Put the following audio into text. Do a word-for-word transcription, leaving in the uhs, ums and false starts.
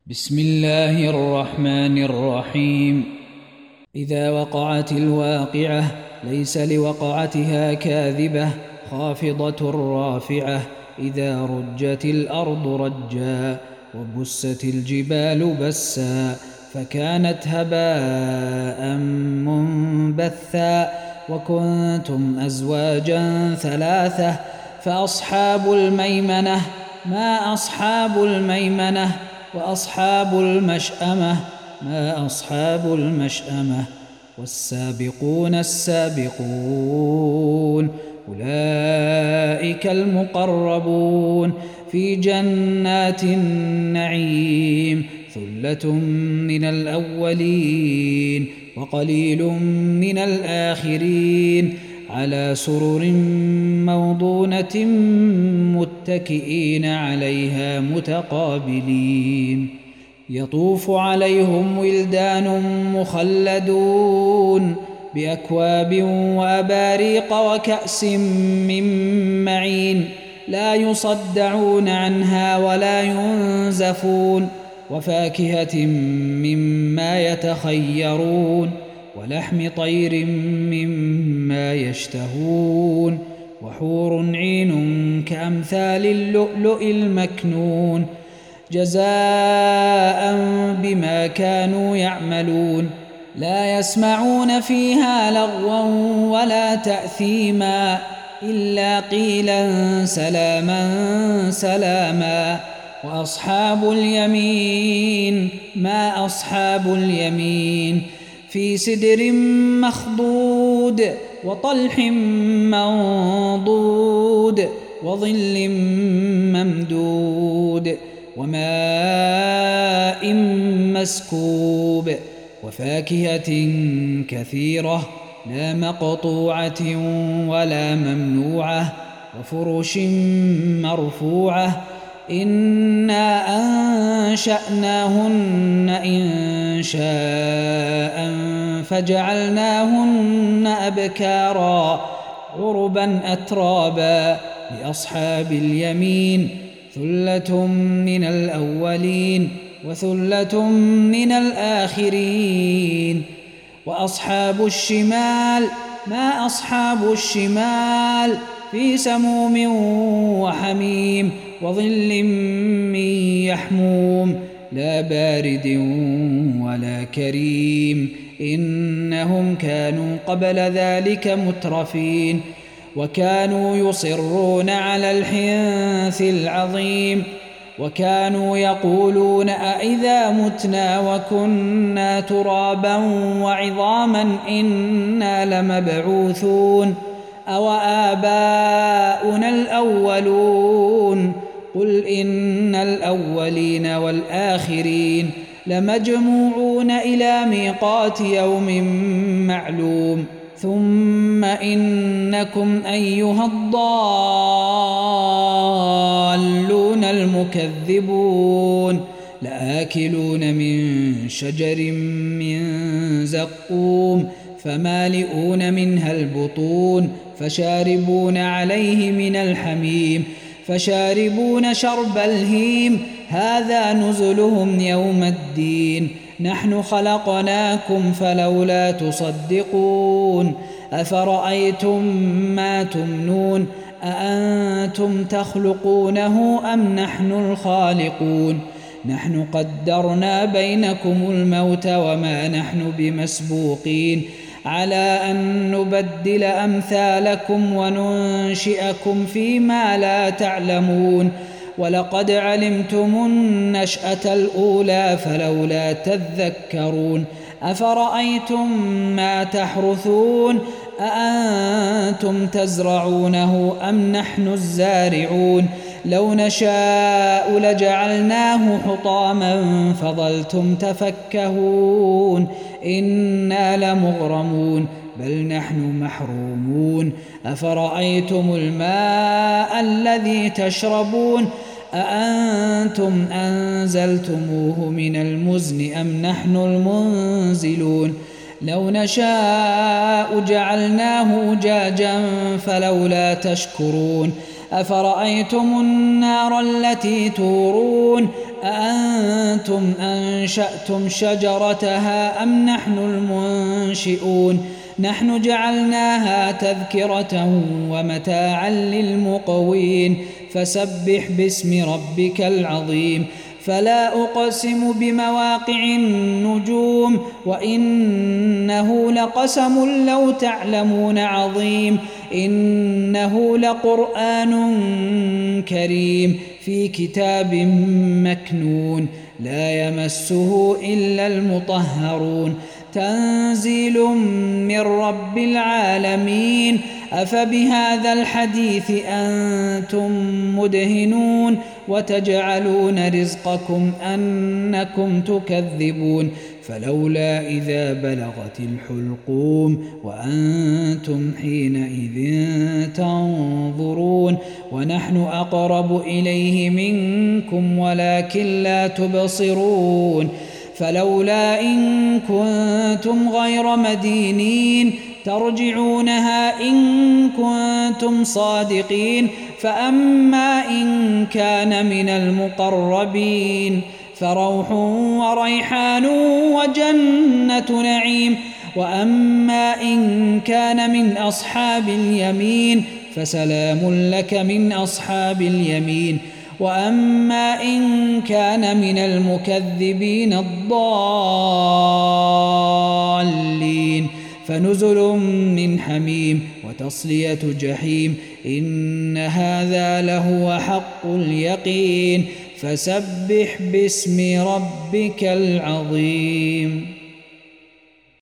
بسم الله الرحمن الرحيم. إذا وقعت الواقعة ليس لوقعتها كاذبة خافضة رافعة. إذا رجت الأرض رجا وبست الجبال بسا فكانت هباء منبثا وكنتم أزواجا ثلاثة فأصحاب الميمنة ما أصحاب الميمنة وأصحاب المشأمة ما أصحاب المشأمة والسابقون السابقون أولئك المقربون في جنات النعيم ثلة من الأولين وقليل من الآخرين على سرر موضونة متكئين عليها متقابلين يطوف عليهم ولدان مخلدون بأكواب وأباريق وكأس من معين لا يصدعون عنها ولا ينزفون وفاكهة مما يتخيرون ولحم طير مما يشتهون وحور عين كأمثال اللؤلؤ المكنون جزاء بما كانوا يعملون لا يسمعون فيها لغوا ولا تأثيما إلا قيلا سلاما سلاما وأصحاب اليمين ما أصحاب اليمين في سدر مخضود وطلح منضود وظل ممدود وماء مسكوب وفاكهة كثيرة لا مقطوعة ولا ممنوعة وفرش مرفوعة إنا أنشأناهن إنشاء فجعلناهن أبكارا عربا أترابا لأصحاب اليمين ثلة من الأولين وثلة من الآخرين وأصحاب الشمال ما أصحاب الشمال في سموم وحميم وظل من يحموم لا بارد ولا كريم إنهم كانوا قبل ذلك مترفين وكانوا يصرون على الحنث العظيم وكانوا يقولون أئذا متنا وكنا ترابا وعظاما إنا لمبعوثون أو آباؤنا الأولون قل إن الأولين والآخرين لمجموعون إلى ميقات يوم معلوم ثم إنكم أيها الضالون المكذبون لآكلون من شجر من زقوم فمالئون منها البطون فشاربون عليه من الحميم فشاربون شرب الهيم هذا نزلهم يوم الدين نحن خلقناكم فلولا تصدقون أفرأيتم ما تمنون أأنتم تخلقونه أم نحن الخالقون نحن قدرنا بينكم الموت وما نحن بمسبوقين على أن نبدل أمثالكم وننشئكم فيما لا تعلمون ولقد علمتم النشأة الأولى فلولا تذكرون أفرأيتم ما تحرثون أأنتم تزرعونه أم نحن الزارعون لو نشاء لجعلناه حطاما فظلتم تفكهون إنا لمغرمون بل نحن محرومون أفرأيتم الماء الذي تشربون أأنتم أنزلتموه من المزن أم نحن المنزلون لو نشاء جعلناه أجاجا فلولا تشكرون أفرأيتم النار التي تورون أأنتم أنشأتم شجرتها أم نحن المنشئون نحن جعلناها تذكرة ومتاعا للمقوين فسبح باسم ربك العظيم فلا أقسم بمواقع النجوم وإنه لقسم لو تعلمون عظيم إنه لقرآن كريم في كتاب مكنون لا يمسه إلا المطهرون تنزيل من رب العالمين أفبهذا الحديث أنتم مدهنون وتجعلون رزقكم أنكم تكذبون فلولا إذا بلغت الحلقوم وأنتم حينئذ تنظرون ونحن أقرب إليه منكم ولكن لا تبصرون فلولا إن كنتم غير مدينين ترجعونها إن كنتم صادقين فأما إن كان من المقربين فروح وريحان وجنة نعيم وأما إن كان من أصحاب اليمين فسلام لك من أصحاب اليمين وأما إن كان من المكذبين الضالين فنزل من حميم وتصلية جحيم إن هذا لهو حق اليقين فسبح باسم ربك العظيم.